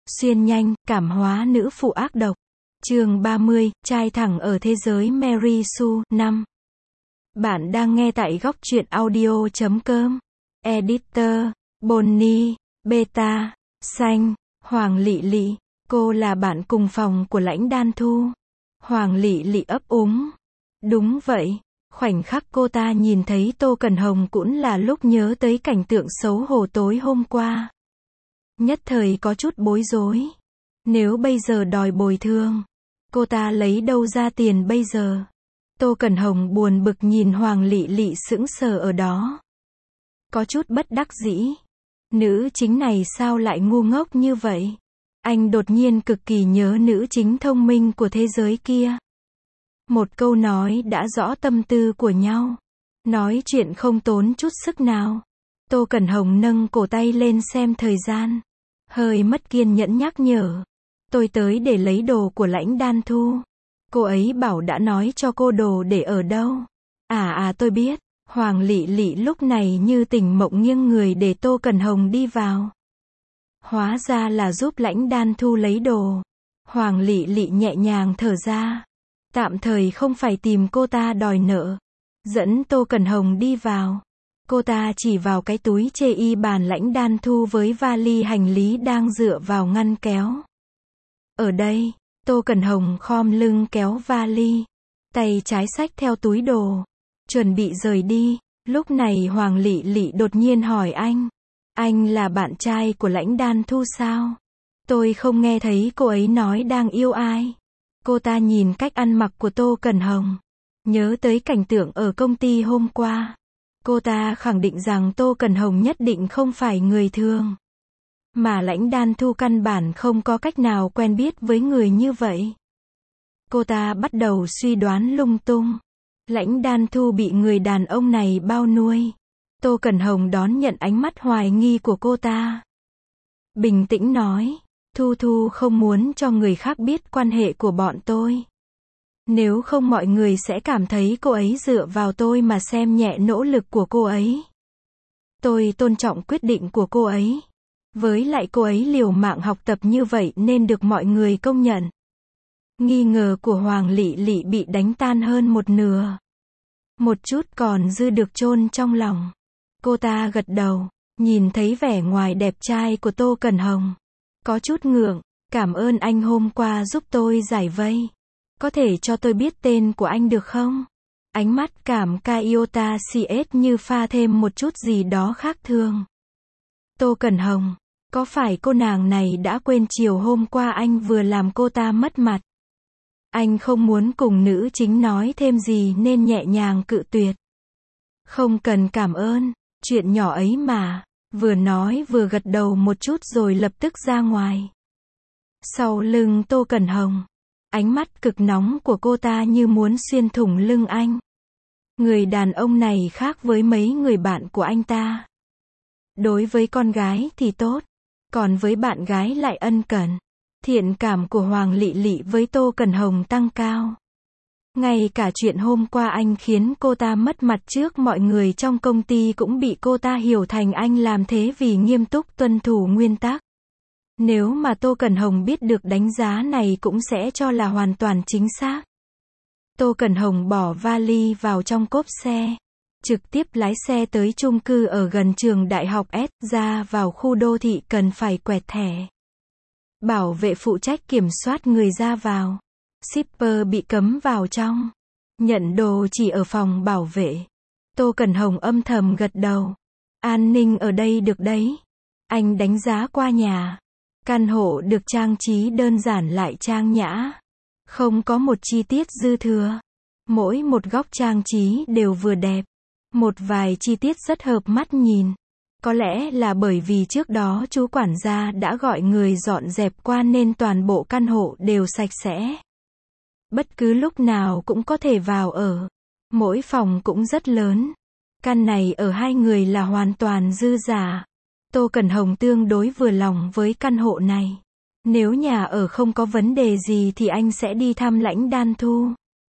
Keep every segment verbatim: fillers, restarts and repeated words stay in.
Xuyên nhanh, cảm hóa nữ phụ ác độc. Chương ba mươi, trai thẳng ở thế giới Mary Sue, năm. Bạn đang nghe tại góc truyện audio chấm com. Editor, Bonnie, Beta, Xanh, Hoàng Lị Lị. Cô là bạn cùng phòng của Lãnh Đan Thu. Hoàng Lị Lị ấp úng. Đúng vậy. Khoảnh khắc cô ta nhìn thấy Tô Cẩn Hồng cũng là lúc nhớ tới cảnh tượng xấu hổ tối hôm qua. Nhất thời có chút bối rối. Nếu bây giờ đòi bồi thường, cô ta lấy đâu ra tiền bây giờ? Tô Cẩn Hồng buồn bực nhìn Hoàng Lị Lị sững sờ ở đó. Có chút bất đắc dĩ. Nữ chính này sao lại ngu ngốc như vậy? Anh đột nhiên cực kỳ nhớ nữ chính thông minh của thế giới kia. Một câu nói đã rõ tâm tư của nhau. Nói chuyện không tốn chút sức nào. Tô Cẩn Hồng nâng cổ tay lên xem thời gian. Hơi mất kiên nhẫn nhắc nhở. Tôi tới để lấy đồ của Lãnh Đan Thu. Cô ấy bảo đã nói cho cô đồ để ở đâu. À à tôi biết. Hoàng Lị Lị lúc này như tỉnh mộng nghiêng người để Tô Cẩn Hồng đi vào. Hóa ra là giúp Lãnh Đan Thu lấy đồ. Hoàng Lị Lị nhẹ nhàng thở ra. Tạm thời không phải tìm cô ta đòi nợ. Dẫn Tô Cẩn Hồng đi vào. Cô ta chỉ vào cái túi chê y bàn Lãnh Đan Thu với vali hành lý đang dựa vào ngăn kéo. Ở đây, Tô Cẩn Hồng khom lưng kéo vali. Tay trái xách theo túi đồ. Chuẩn bị rời đi. Lúc này Hoàng Lị Lị đột nhiên hỏi anh. Anh là bạn trai của Lãnh Đan Thu sao? Tôi không nghe thấy cô ấy nói đang yêu ai. Cô ta nhìn cách ăn mặc của Tô Cẩn Hồng. Nhớ tới cảnh tượng ở công ty hôm qua. Cô ta khẳng định rằng Tô Cẩn Hồng nhất định không phải người thường. Mà Lãnh Đan Thu căn bản không có cách nào quen biết với người như vậy. Cô ta bắt đầu suy đoán lung tung. Lãnh Đan Thu bị người đàn ông này bao nuôi. Tô Cẩn Hồng đón nhận ánh mắt hoài nghi của cô ta. Bình tĩnh nói. Thu Thu không muốn cho người khác biết quan hệ của bọn tôi. Nếu không mọi người sẽ cảm thấy cô ấy dựa vào tôi mà xem nhẹ nỗ lực của cô ấy. Tôi tôn trọng quyết định của cô ấy. Với lại cô ấy liều mạng học tập như vậy nên được mọi người công nhận. Nghi ngờ của Hoàng Lị Lị bị đánh tan hơn một nửa. Một chút còn dư được chôn trong lòng. Cô ta gật đầu, nhìn thấy vẻ ngoài đẹp trai của Tô Cẩn Hồng. Có chút ngượng, cảm ơn anh hôm qua giúp tôi giải vây. Có thể cho tôi biết tên của anh được không? Ánh mắt cảm Kaiota xê ét như pha thêm một chút gì đó khác thường. Tô Cẩn Hồng, có phải cô nàng này đã quên chiều hôm qua anh vừa làm cô ta mất mặt? Anh không muốn cùng nữ chính nói thêm gì nên nhẹ nhàng cự tuyệt. Không cần cảm ơn, chuyện nhỏ ấy mà. Vừa nói vừa gật đầu một chút rồi lập tức ra ngoài. Sau lưng Tô Cẩn Hồng, ánh mắt cực nóng của cô ta như muốn xuyên thủng lưng anh. Người đàn ông này khác với mấy người bạn của anh ta. Đối với con gái thì tốt, còn với bạn gái lại ân cần. Thiện cảm của Hoàng Lị Lị với Tô Cẩn Hồng tăng cao. Ngay cả chuyện hôm qua anh khiến cô ta mất mặt trước mọi người trong công ty cũng bị cô ta hiểu thành anh làm thế vì nghiêm túc tuân thủ nguyên tắc. Nếu mà Tô Cẩn Hồng biết được đánh giá này cũng sẽ cho là hoàn toàn chính xác. Tô Cẩn Hồng bỏ vali vào trong cốp xe. Trực tiếp lái xe tới chung cư ở gần trường đại học S, ra vào khu đô thị cần phải quẹt thẻ. Bảo vệ phụ trách kiểm soát người ra vào. Shipper bị cấm vào trong. Nhận đồ chỉ ở phòng bảo vệ. Tô Cẩn Hồng âm thầm gật đầu. An ninh ở đây được đấy. Anh đánh giá qua nhà. Căn hộ được trang trí đơn giản lại trang nhã. Không có một chi tiết dư thừa. Mỗi một góc trang trí đều vừa đẹp. Một vài chi tiết rất hợp mắt nhìn. Có lẽ là bởi vì trước đó chú quản gia đã gọi người dọn dẹp qua nên toàn bộ căn hộ đều sạch sẽ. Bất cứ lúc nào cũng có thể vào ở. Mỗi phòng cũng rất lớn. Căn này ở hai người là hoàn toàn dư giả. Tô Cẩn Hồng tương đối vừa lòng với căn hộ này. Nếu nhà ở không có vấn đề gì thì anh sẽ đi thăm Lãnh Đan Thu.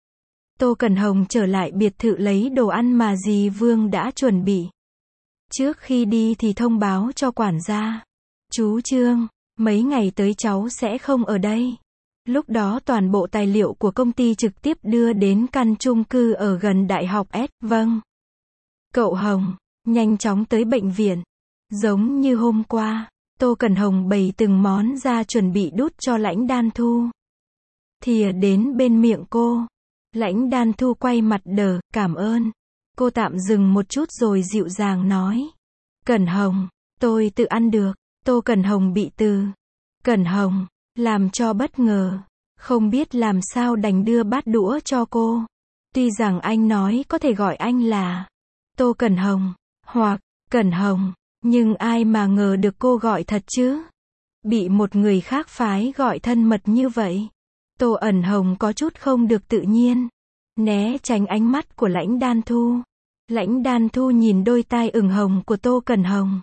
Tô Cẩn Hồng trở lại biệt thự lấy đồ ăn mà dì Vương đã chuẩn bị. Trước khi đi thì thông báo cho quản gia. Chú Trương, Mấy ngày tới cháu sẽ không ở đây. Lúc đó toàn bộ tài liệu của công ty trực tiếp đưa đến căn chung cư ở gần đại học S. Vâng. Cậu Hồng, nhanh chóng tới bệnh viện. Giống như hôm qua, Tô Cẩn Hồng bày từng món ra chuẩn bị đút cho Lãnh Đan Thu. Thìa đến bên miệng cô. Lãnh Đan Thu quay mặt đờ, cảm ơn. Cô tạm dừng một chút rồi dịu dàng nói. Cẩn Hồng, tôi tự ăn được. Tô Cẩn Hồng bị từ Cẩn Hồng làm cho bất ngờ. Không biết làm sao đành đưa bát đũa cho cô. Tuy rằng anh nói có thể gọi anh là Tô Cẩn Hồng, hoặc Cẩn Hồng, nhưng ai mà ngờ được cô gọi thật chứ. Bị một người khác phái gọi thân mật như vậy. Tô Ẩn Hồng có chút không được tự nhiên. Né tránh ánh mắt của Lãnh Đan Thu. Lãnh Đan Thu nhìn đôi tai ửng hồng của Tô Cẩn Hồng.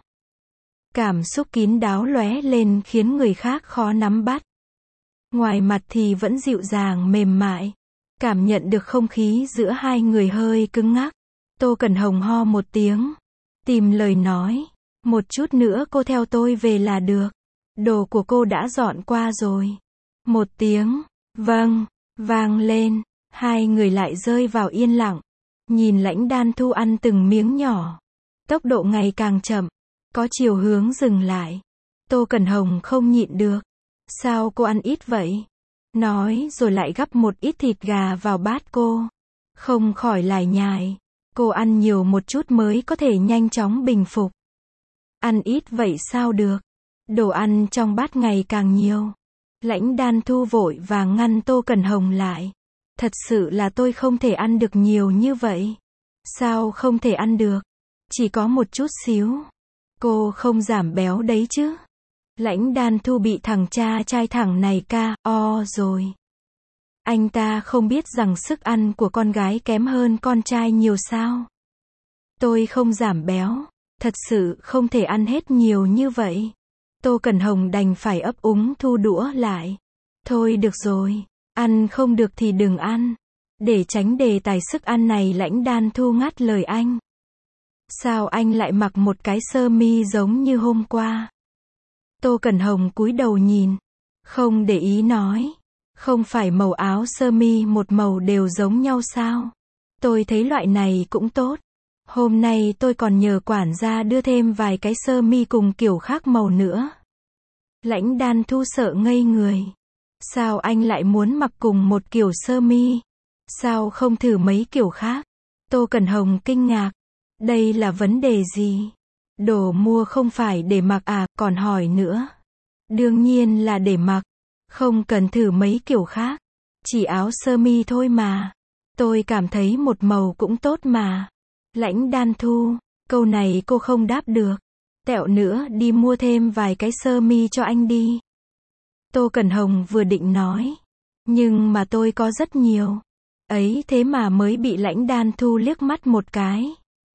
Cảm xúc kín đáo lóe lên khiến người khác khó nắm bắt. Ngoài mặt thì vẫn dịu dàng mềm mại. Cảm nhận được không khí giữa hai người hơi cứng ngắc. Tô Cẩn Hồng ho một tiếng. Tìm lời nói. Một chút nữa cô theo tôi về là được. Đồ của cô đã dọn qua rồi. Một tiếng. Vâng. Vang lên. Hai người lại rơi vào yên lặng. Nhìn Lãnh Đan Thu ăn từng miếng nhỏ. Tốc độ ngày càng chậm. Có chiều hướng dừng lại. Tô Cẩn Hồng không nhịn được. Sao cô ăn ít vậy? Nói rồi lại gắp một ít thịt gà vào bát cô. Không khỏi lải nhải. Cô ăn nhiều một chút mới có thể nhanh chóng bình phục. Ăn ít vậy sao được? Đồ ăn trong bát ngày càng nhiều. Lãnh Đan Thu vội vàng ngăn Tô Cẩn Hồng lại. Thật sự là tôi không thể ăn được nhiều như vậy. Sao không thể ăn được? Chỉ có một chút xíu. Cô không giảm béo đấy chứ? Lãnh Đan Thu bị thằng cha trai thẳng này ca o rồi. Anh ta không biết rằng sức ăn của con gái kém hơn con trai nhiều sao? Tôi không giảm béo. Thật sự không thể ăn hết nhiều như vậy. Tô Cẩn Hồng đành phải ấp úng thu đũa lại. Thôi được rồi. Ăn không được thì đừng ăn. Để tránh đề tài sức ăn này Lãnh Đan Thu ngắt lời anh. Sao anh lại mặc một cái sơ mi giống như hôm qua? Tô Cẩn Hồng cúi đầu nhìn. Không để ý nói. Không phải màu áo sơ mi một màu đều giống nhau sao? Tôi thấy loại này cũng tốt. Hôm nay tôi còn nhờ quản gia đưa thêm vài cái sơ mi cùng kiểu khác màu nữa. Lãnh Đan Thu sợ ngây người. Sao anh lại muốn mặc cùng một kiểu sơ mi? Sao không thử mấy kiểu khác? Tô Cẩn Hồng kinh ngạc. Đây là vấn đề gì? Đồ mua không phải để mặc à, còn hỏi nữa. Đương nhiên là để mặc. Không cần thử mấy kiểu khác. Chỉ áo sơ mi thôi mà. Tôi cảm thấy một màu cũng tốt mà. Lãnh Đan Thu, câu này cô không đáp được. Tẹo nữa đi mua thêm vài cái sơ mi cho anh đi. Tô Cẩn Hồng vừa định nói. Nhưng mà tôi có rất nhiều. Ấy thế mà mới bị Lãnh Đan Thu liếc mắt một cái.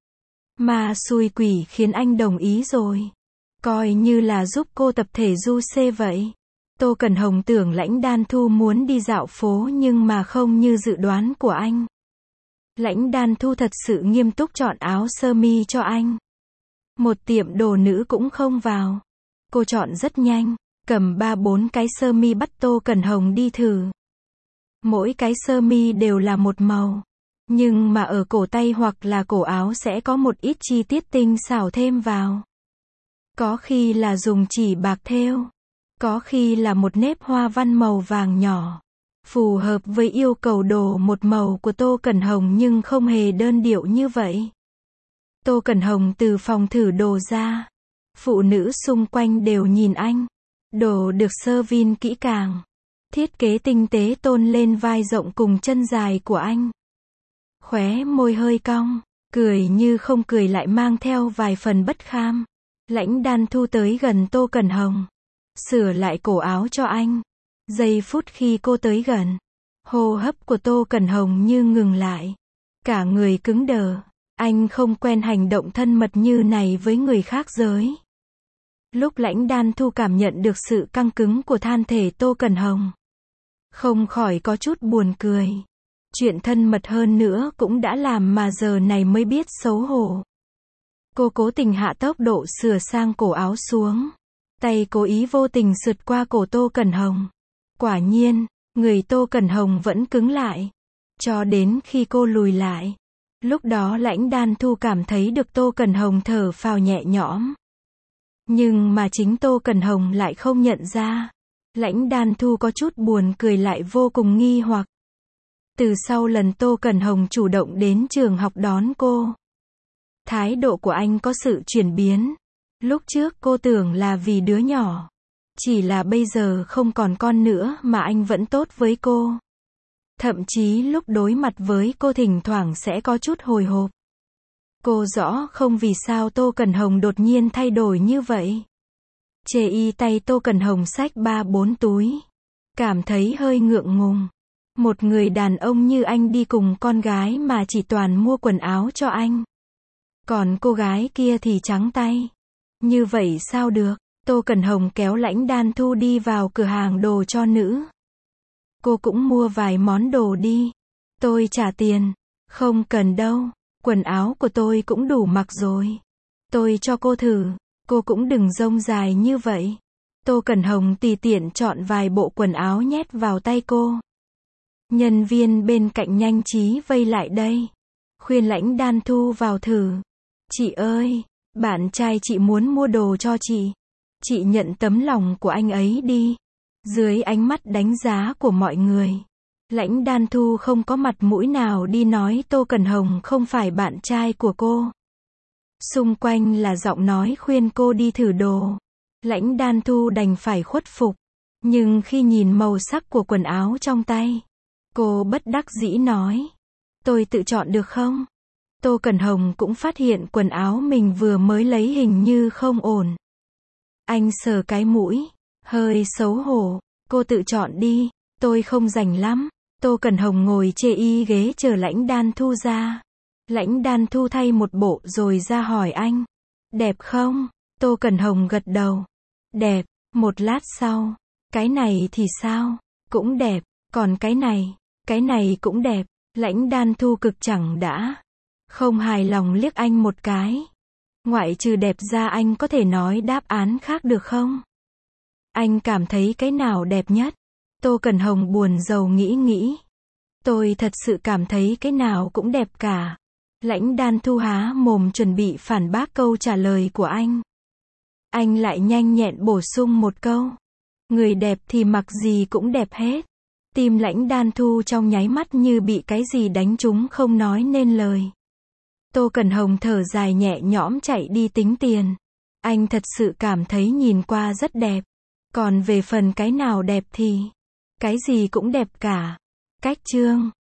Mà xui quỷ khiến anh đồng ý rồi. Coi như là giúp cô tập thể du xê vậy. Tô Cẩn Hồng tưởng Lãnh Đan Thu muốn đi dạo phố nhưng mà không như dự đoán của anh. Lãnh Đan Thu thật sự nghiêm túc chọn áo sơ mi cho anh. Một tiệm đồ nữ cũng không vào. Cô chọn rất nhanh, cầm ba bốn cái sơ mi bắt Tô Cẩn Hồng đi thử. Mỗi cái sơ mi đều là một màu. Nhưng mà ở cổ tay hoặc là cổ áo sẽ có một ít chi tiết tinh xảo thêm vào. Có khi là dùng chỉ bạc thêu. Có khi là một nếp hoa văn màu vàng nhỏ. Phù hợp với yêu cầu đồ một màu của Tô Cẩn Hồng nhưng không hề đơn điệu như vậy. Tô Cẩn Hồng từ phòng thử đồ ra. Phụ nữ xung quanh đều nhìn anh. Đồ được sơ vin kỹ càng. Thiết kế tinh tế tôn lên vai rộng cùng chân dài của anh. Khóe môi hơi cong, cười như không cười lại mang theo vài phần bất kham. Lãnh Đan Thu tới gần Tô Cẩn Hồng. Sửa lại cổ áo cho anh. Giây phút khi cô tới gần. Hô hấp của Tô Cẩn Hồng như ngừng lại. Cả người cứng đờ. Anh không quen hành động thân mật như này với người khác giới. Lúc Lãnh Đan Thu cảm nhận được sự căng cứng của thân thể Tô Cẩn Hồng. Không khỏi có chút buồn cười. Chuyện thân mật hơn nữa cũng đã làm mà giờ này mới biết xấu hổ. Cô cố tình hạ tốc độ sửa sang cổ áo xuống. Tay cố ý vô tình sượt qua cổ Tô Cẩn Hồng. Quả nhiên, người Tô Cẩn Hồng vẫn cứng lại. Cho đến khi cô lùi lại. Lúc đó Lãnh Đan Thu cảm thấy được Tô Cẩn Hồng thở phào nhẹ nhõm. Nhưng mà chính Tô Cẩn Hồng lại không nhận ra. Lãnh Đan Thu có chút buồn cười lại vô cùng nghi hoặc. Từ sau lần Tô Cẩn Hồng chủ động đến trường học đón cô, thái độ của anh có sự chuyển biến. Lúc trước cô tưởng là vì đứa nhỏ. Chỉ là bây giờ không còn con nữa mà anh vẫn tốt với cô. Thậm chí lúc đối mặt với cô thỉnh thoảng sẽ có chút hồi hộp. Cô rõ không vì sao Tô Cẩn Hồng đột nhiên thay đổi như vậy. Chê y tay Tô Cẩn Hồng xách ba bốn túi. Cảm thấy hơi ngượng ngùng. Một người đàn ông như anh đi cùng con gái mà chỉ toàn mua quần áo cho anh. Còn cô gái kia thì trắng tay. Như vậy sao được? Tô Cẩn Hồng kéo Lãnh Đan Thu đi vào cửa hàng đồ cho nữ. Cô cũng mua vài món đồ đi. Tôi trả tiền. Không cần đâu. Quần áo của tôi cũng đủ mặc rồi. Tôi cho cô thử. Cô cũng đừng rông dài như vậy. Tô Cẩn Hồng tùy tiện chọn vài bộ quần áo nhét vào tay cô. Nhân viên bên cạnh nhanh trí vây lại đây. Khuyên Lãnh Đan Thu vào thử. Chị ơi, bạn trai chị muốn mua đồ cho chị. Chị nhận tấm lòng của anh ấy đi. Dưới ánh mắt đánh giá của mọi người, Lãnh Đan Thu không có mặt mũi nào đi nói Tô Cẩn Hồng không phải bạn trai của cô. Xung quanh là giọng nói khuyên cô đi thử đồ. Lãnh Đan Thu đành phải khuất phục. Nhưng khi nhìn màu sắc của quần áo trong tay, cô bất đắc dĩ nói. Tôi tự chọn được không? Tô Cẩn Hồng cũng phát hiện quần áo mình vừa mới lấy hình như không ổn. Anh sờ cái mũi, hơi xấu hổ. Cô tự chọn đi, tôi không rảnh lắm. Tô Cẩn Hồng ngồi chê y ghế chờ Lãnh Đan Thu ra. Lãnh Đan Thu thay một bộ rồi ra hỏi anh. Đẹp không? Tô Cẩn Hồng gật đầu. Đẹp. Một lát sau. Cái này thì sao? Cũng đẹp. Còn cái này? Cái này cũng đẹp. Lãnh Đan Thu cực chẳng đã. Không hài lòng liếc anh một cái. Ngoại trừ đẹp ra anh có thể nói đáp án khác được không? Anh cảm thấy cái nào đẹp nhất? Tô Cẩn Hồng buồn rầu nghĩ nghĩ. Tôi thật sự cảm thấy cái nào cũng đẹp cả. Lãnh Đan Thu há mồm chuẩn bị phản bác câu trả lời của anh. Anh lại nhanh nhẹn bổ sung một câu. Người đẹp thì mặc gì cũng đẹp hết. Tim Lãnh Đan Thu trong nháy mắt như bị cái gì đánh trúng không nói nên lời. Tô Cẩn Hồng thở dài nhẹ nhõm chạy đi tính tiền. Anh thật sự cảm thấy nhìn qua rất đẹp. Còn về phần cái nào đẹp thì, cái gì cũng đẹp cả. Cách chương